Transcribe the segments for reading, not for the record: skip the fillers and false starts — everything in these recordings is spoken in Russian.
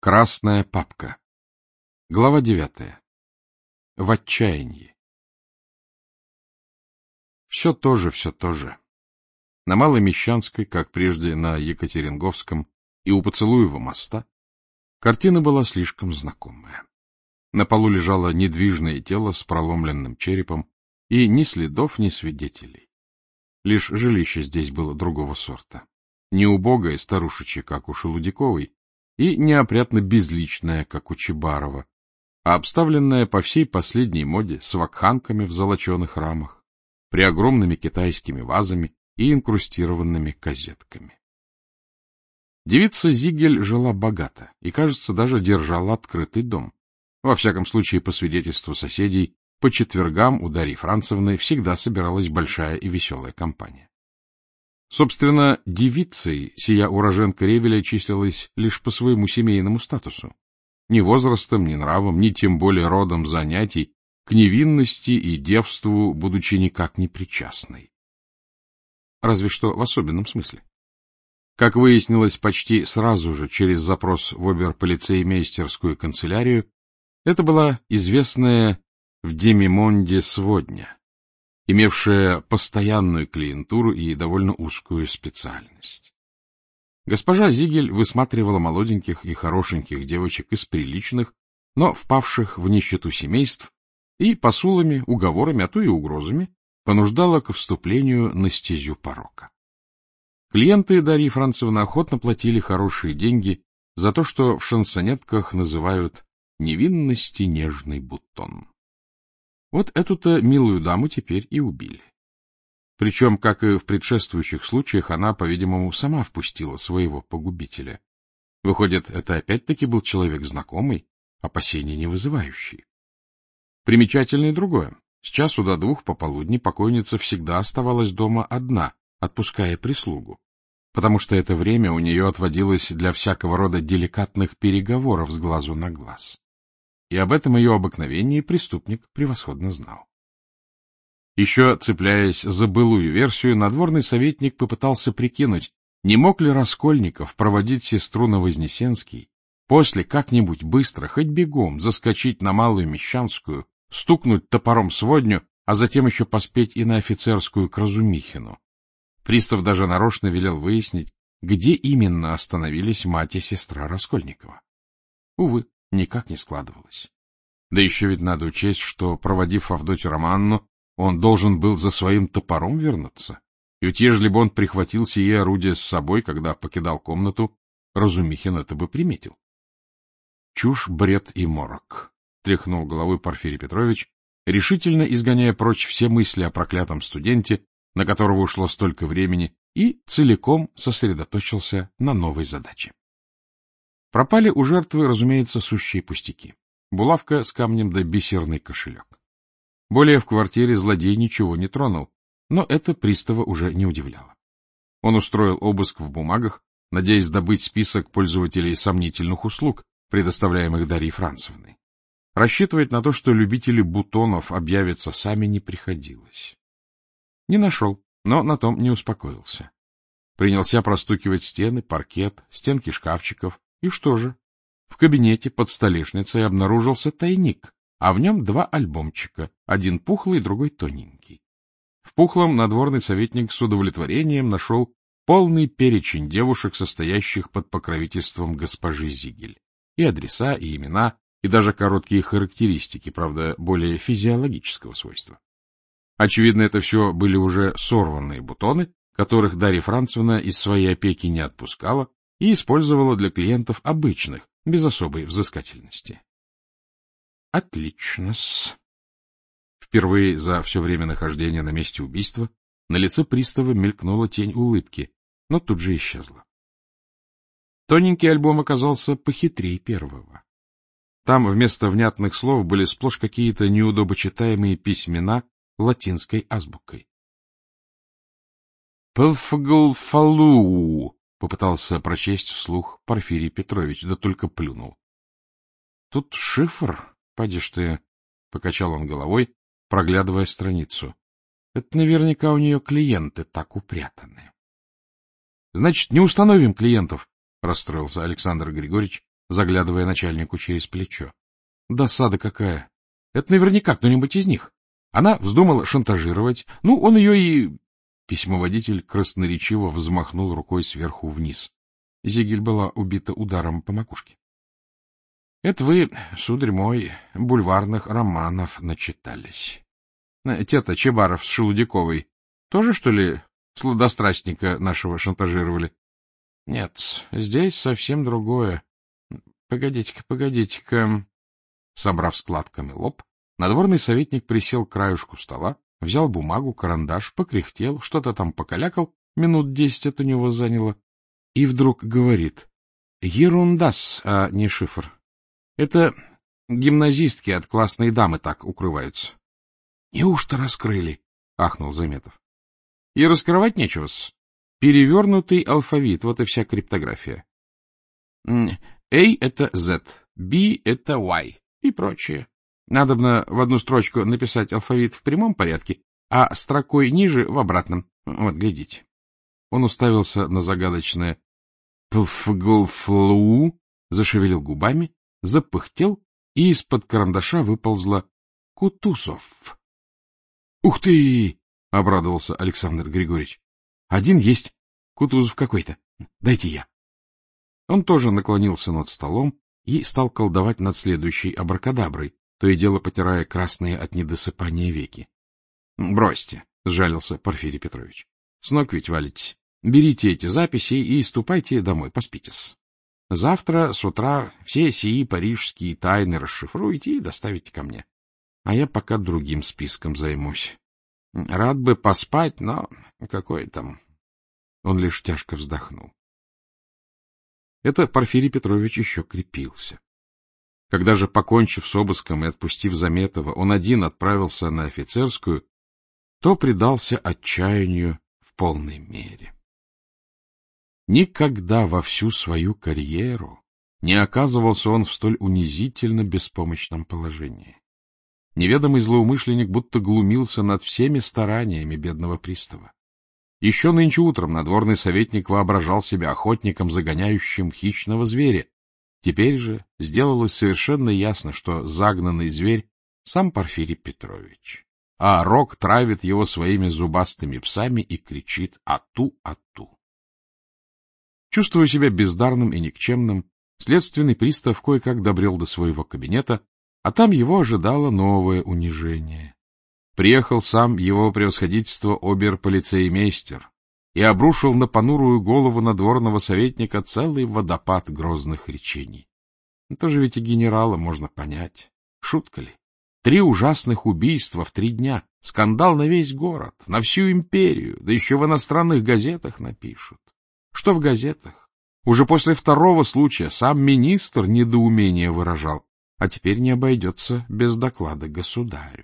Красная папка. Глава 9. В отчаянии. Все то же, все то же. На Малой Мещанской, как прежде на Екатеринговском и у Поцелуева моста, картина была слишком знакомая. На полу лежало недвижное тело с проломленным черепом, и ни следов, ни свидетелей. Лишь жилище здесь было другого сорта. Не убогое старушечье, как у Шелудяковой, и неопрятно безличное, как у Чебарова, а обставленное по всей последней моде с вакханками в золоченых рамах, преогромными китайскими вазами и инкрустированными козетками. Девица Зигель жила богато и, кажется, даже держала открытый дом. Во всяком случае, по свидетельству соседей, по четвергам у Дарьи Францевны всегда собиралась большая и веселая компания. Собственно, девицей сия уроженка Ревеля числилась лишь по своему семейному статусу. Ни возрастом, ни нравом, ни тем более родом занятий к невинности и девству, будучи никак не причастной. Разве что в особенном смысле. Как выяснилось почти сразу же через запрос в обер-полицеймейстерскую канцелярию, это была известная в Демимонде сводня, имевшая постоянную клиентуру и довольно узкую специальность. Госпожа Зигель высматривала молоденьких и хорошеньких девочек из приличных, но впавших в нищету семейств, и посулами, уговорами, а то и угрозами понуждала к вступлению на стезю порока. Клиенты Дарьи Францевны охотно платили хорошие деньги за то, что в шансонетках называют «невинности нежный бутон». Вот эту-то милую даму теперь и убили. Причем, как и в предшествующих случаях, она, по-видимому, сама впустила своего погубителя. Выходит, это опять-таки был человек знакомый, опасений не вызывающий. Примечательно и другое. С часу до 2 пополудни покойница всегда оставалась дома одна, отпуская прислугу, потому что это время у нее отводилось для всякого рода деликатных переговоров с глазу на глаз. И об этом ее обыкновении преступник превосходно знал. Еще цепляясь за былую версию, надворный советник попытался прикинуть, не мог ли Раскольников проводить сестру на Вознесенский, после как-нибудь быстро, хоть бегом, заскочить на Малую Мещанскую, стукнуть топором сводню, а затем еще поспеть и на Офицерскую к Разумихину. Пристав даже нарочно велел выяснить, где именно остановились мать и сестра Раскольникова. Увы, никак не складывалось. Да еще ведь надо учесть, что, проводив Авдотью Романну, он должен был за своим топором вернуться. И ведь ежели бы он прихватил сие орудие с собой, когда покидал комнату, Разумихин это бы приметил. Чушь, бред и морок, — тряхнул головой Порфирий Петрович, решительно изгоняя прочь все мысли о проклятом студенте, на которого ушло столько времени, и целиком сосредоточился на новой задаче. Пропали у жертвы, разумеется, сущие пустяки. Булавка с камнем да бисерный кошелек. Более в квартире злодей ничего не тронул, но это пристава уже не удивляло. Он устроил обыск в бумагах, надеясь добыть список пользователей сомнительных услуг, предоставляемых Дарьей Францевной. Рассчитывать на то, что любители бутонов объявятся сами, не приходилось. Не нашел, но на том не успокоился. Принялся простукивать стены, паркет, стенки шкафчиков, и что же? В кабинете под столешницей обнаружился тайник, а в нем 2 альбомчика, один пухлый, другой тоненький. В пухлом надворный советник с удовлетворением нашел полный перечень девушек, состоящих под покровительством госпожи Зигель. И адреса, и имена, и даже короткие характеристики, правда, более физиологического свойства. Очевидно, это все были уже сорванные бутоны, которых Дарья Францевна из своей опеки не отпускала и использовала для клиентов обычных, без особой взыскательности. Отлично-с. Впервые за все время нахождения на месте убийства на лице пристава мелькнула тень улыбки, но тут же исчезла. Тоненький альбом оказался похитрее первого. Там вместо внятных слов были сплошь какие-то неудобочитаемые письмена латинской азбукой. «Пэлфаглфалуу», — попытался прочесть вслух Порфирий Петрович, да только плюнул. — Тут шифр, поди ж ты, — покачал он головой, проглядывая страницу. — Это наверняка у нее клиенты так упрятаны. — Значит, не установим клиентов, — расстроился Александр Григорьевич, заглядывая начальнику через плечо. — Досада какая! Это наверняка кто-нибудь из них. Она вздумала шантажировать. Ну, он ее и... Письмоводитель красноречиво взмахнул рукой сверху вниз. Зигель была убита ударом по макушке. — Это вы, сударь мой, бульварных романов начитались. Те-то Чебаров с Шелудяковой тоже, что ли, сладострастника нашего шантажировали? Нет, здесь совсем другое. Погодите-ка, погодите-ка. Собрав складками лоб, надворный советник присел к краюшку стола, взял бумагу, карандаш, покряхтел, что-то там покалякал, минут 10 это у него заняло, и вдруг говорит: ерундас, а не шифр. Это гимназистки от классной дамы так укрываются. — Неужто раскрыли? — ахнул Заметов. — И раскрывать нечего-с. Перевернутый алфавит, вот и вся криптография. A — это Z, B — это Y и прочее. Надобно в одну строчку написать алфавит в прямом порядке, а строкой ниже в обратном. Вот, глядите. Он уставился на загадочное «пфглфлу», зашевелил губами, запыхтел, и из-под карандаша выползла Кутузов. — Ух ты! — обрадовался Александр Григорьевич. — Один есть. Кутузов какой-то. Дайте я. Он тоже наклонился над столом и стал колдовать над следующей абракадаброй, то и дело потирая красные от недосыпания веки. — Бросьте, — сжалился Порфирий Петрович. — С ног ведь валитесь. Берите эти записи и ступайте домой, поспитесь. Завтра с утра все сии парижские тайны расшифруйте и доставите ко мне. А я пока другим списком займусь. Рад бы поспать, но какой там... Он лишь тяжко вздохнул. Это Порфирий Петрович еще крепился. Когда же, покончив с обыском и отпустив Заметова, он один отправился на офицерскую, то предался отчаянию в полной мере. Никогда во всю свою карьеру не оказывался он в столь унизительно беспомощном положении. Неведомый злоумышленник будто глумился над всеми стараниями бедного пристава. Еще нынче утром надворный советник воображал себя охотником, загоняющим хищного зверя. Теперь же сделалось совершенно ясно, что загнанный зверь — сам Порфирий Петрович, а Рок травит его своими зубастыми псами и кричит «Ату, ату!». Чувствуя себя бездарным и никчемным, следственный пристав кое-как добрел до своего кабинета, а там его ожидало новое унижение. Приехал сам его превосходительство обер-полицеймейстер и обрушил на понурую голову надворного советника целый водопад грозных речений. Тоже ведь и генерала можно понять. Шутка ли? 3 ужасных убийства в 3 дня, скандал на весь город, на всю империю, да еще в иностранных газетах напишут. Что в газетах? Уже после 2-го случая сам министр недоумение выражал, а теперь не обойдется без доклада государю.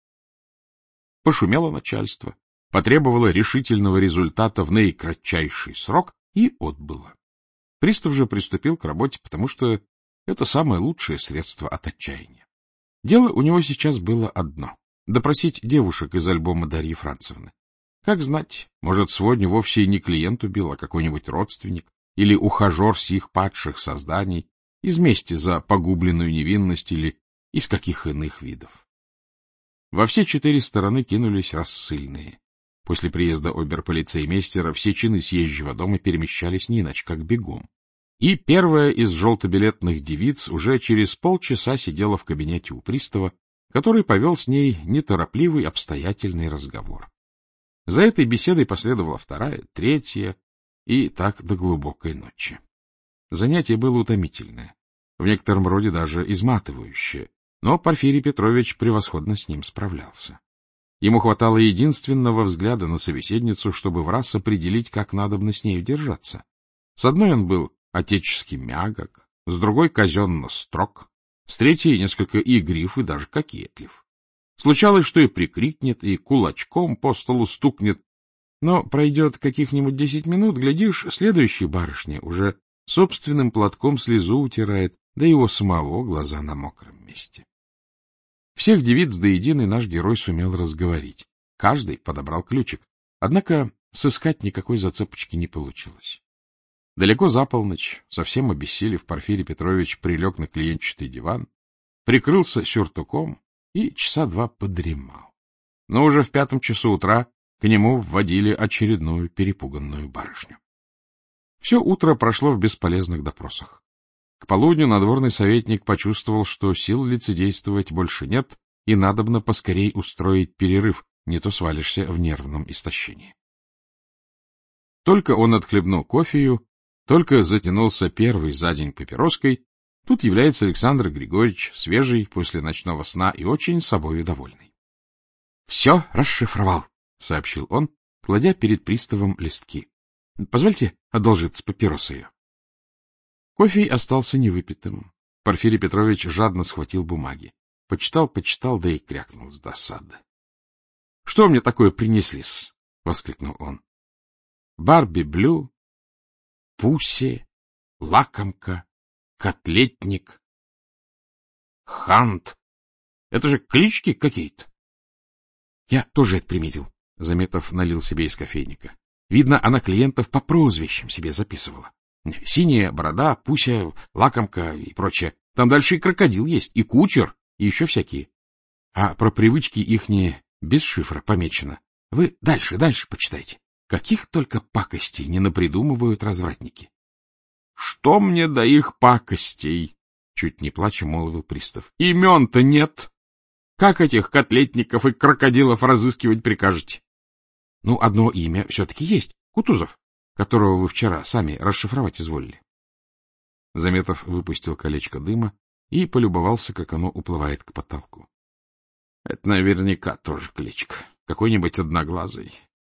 Пошумело начальство, потребовало решительного результата в наикратчайший срок и отбыло. Пристав же приступил к работе, потому что это самое лучшее средство от отчаяния. Дело у него сейчас было одно — допросить девушек из альбома Дарьи Францевны. Как знать, может, сегодня вовсе и не клиент убил, а какой-нибудь родственник или ухажер сих падших созданий из мести за погубленную невинность или из каких иных видов. Во все 4 стороны кинулись рассыльные. После приезда обер-полицеймейстера все чины съезжего дома перемещались не иначе, как бегом. И первая из желтобилетных девиц уже через полчаса сидела в кабинете у пристава, который повел с ней неторопливый обстоятельный разговор. За этой беседой последовала 2-я, 3-я и так до глубокой ночи. Занятие было утомительное, в некотором роде даже изматывающее, но Порфирий Петрович превосходно с ним справлялся. Ему хватало единственного взгляда на собеседницу, чтобы враз определить, как надобно с нею держаться. С одной он был отечески мягок, с другой казенно строг, с третьей несколько игрив и даже кокетлив. Случалось, что и прикрикнет, и кулачком по столу стукнет, но пройдет каких-нибудь 10 минут, глядишь, следующая барышня уже собственным платком слезу утирает, да его самого глаза на мокром месте. Всех девиц до единой наш герой сумел разговорить. Каждый подобрал ключик, однако сыскать никакой зацепочки не получилось. Далеко за полночь, совсем обессилев, Порфирий Петрович прилег на клиентчатый диван, прикрылся сюртуком и часа два подремал. Но уже в 5 часу утра к нему вводили очередную перепуганную барышню. Все утро прошло в бесполезных допросах. К полудню надворный советник почувствовал, что сил лицедействовать больше нет, и надобно поскорей устроить перерыв, не то свалишься в нервном истощении. Только он отхлебнул кофею, только затянулся первый за день папироской, тут является Александр Григорьевич, свежий после ночного сна и очень собою довольный. — Все расшифровал, — сообщил он, кладя перед приставом листки. — Позвольте одолжиться папиросою. Кофе остался невыпитым. Порфирий Петрович жадно схватил бумаги. Почитал, да и крякнул с досады. — Что мне такое принесли-с? — воскликнул он. — Барби Блю, Пусси, Лакомка, Котлетник, Хант. Это же клички какие-то. Я тоже это приметил. Заметов налил себе из кофейника. Видно, она клиентов по прозвищам себе записывала. Синяя борода, Пуся, Лакомка и прочее. Там дальше и крокодил есть, и кучер, и еще всякие. А про привычки ихние без шифра помечено. Вы дальше почитайте. Каких только пакостей не напридумывают развратники. — Что мне до их пакостей? — чуть не плача молвил пристав. — Имен-то нет. Как этих котлетников и крокодилов разыскивать прикажете? — Ну, одно имя все-таки есть. Кутузов, которого вы вчера сами расшифровать изволили. Заметов выпустил колечко дыма и полюбовался, как оно уплывает к потолку. — Это наверняка тоже кличка. Какой-нибудь одноглазый.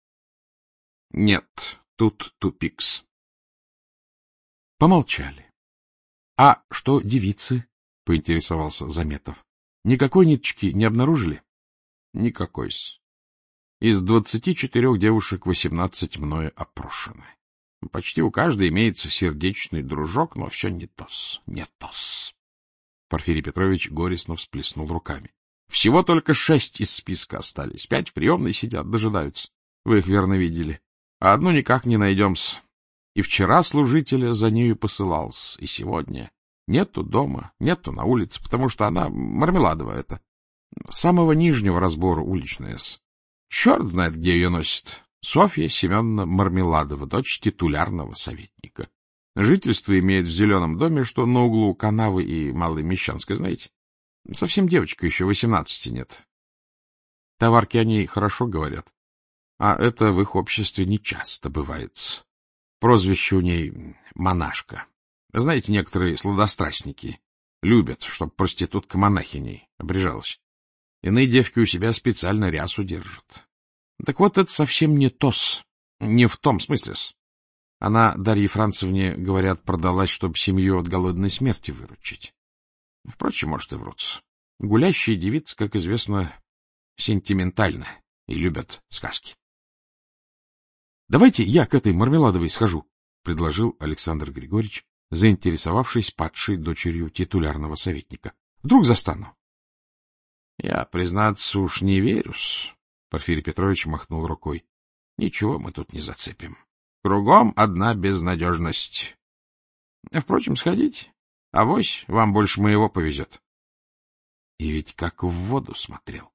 Нет, тут тупикс. Помолчали. — А что девицы? — поинтересовался Заметов. — Никакой ниточки не обнаружили? — Никакой-с. Из 24 девушек 18 мною опрошены. Почти у каждой имеется сердечный дружок, но все не тос, не тос. Порфирий Петрович горестно всплеснул руками. Всего только 6 из списка остались. 5 в приемной сидят, дожидаются. Вы их верно видели. А одну никак не найдем-с. И вчера служителя за нею посылался, и сегодня. Нету дома, нету на улице, потому что она мармеладовая это. Самого нижнего разбора уличная-с. Черт знает, где ее носит. Софья Семеновна Мармеладова, дочь титулярного советника. Жительство имеет в зеленом доме, что на углу Канавы и Малой Мещанской, знаете. Совсем девочка, еще 18 нет. Товарки о ней хорошо говорят. А это в их обществе нечасто бывает. Прозвище у ней монашка. Знаете, некоторые сладострастники любят, чтоб проститутка монахиней обрежалась. Иные девки у себя специально рясу держат. Так вот, это совсем не тос, не в том смысле-с. Она Дарье Францевне, говорят, продалась, чтобы семью от голодной смерти выручить. Впрочем, может, и врутся. Гулящие девицы, как известно, сентиментальны и любят сказки. — Давайте я к этой Мармеладовой схожу, — предложил Александр Григорьевич, заинтересовавшись падшей дочерью титулярного советника. — Вдруг застану? — Я, признаться, уж не верю-с, — Порфирий Петрович махнул рукой. — Ничего мы тут не зацепим. Кругом одна безнадежность. Впрочем, сходите. Авось вам больше моего повезет. И ведь как в воду смотрел.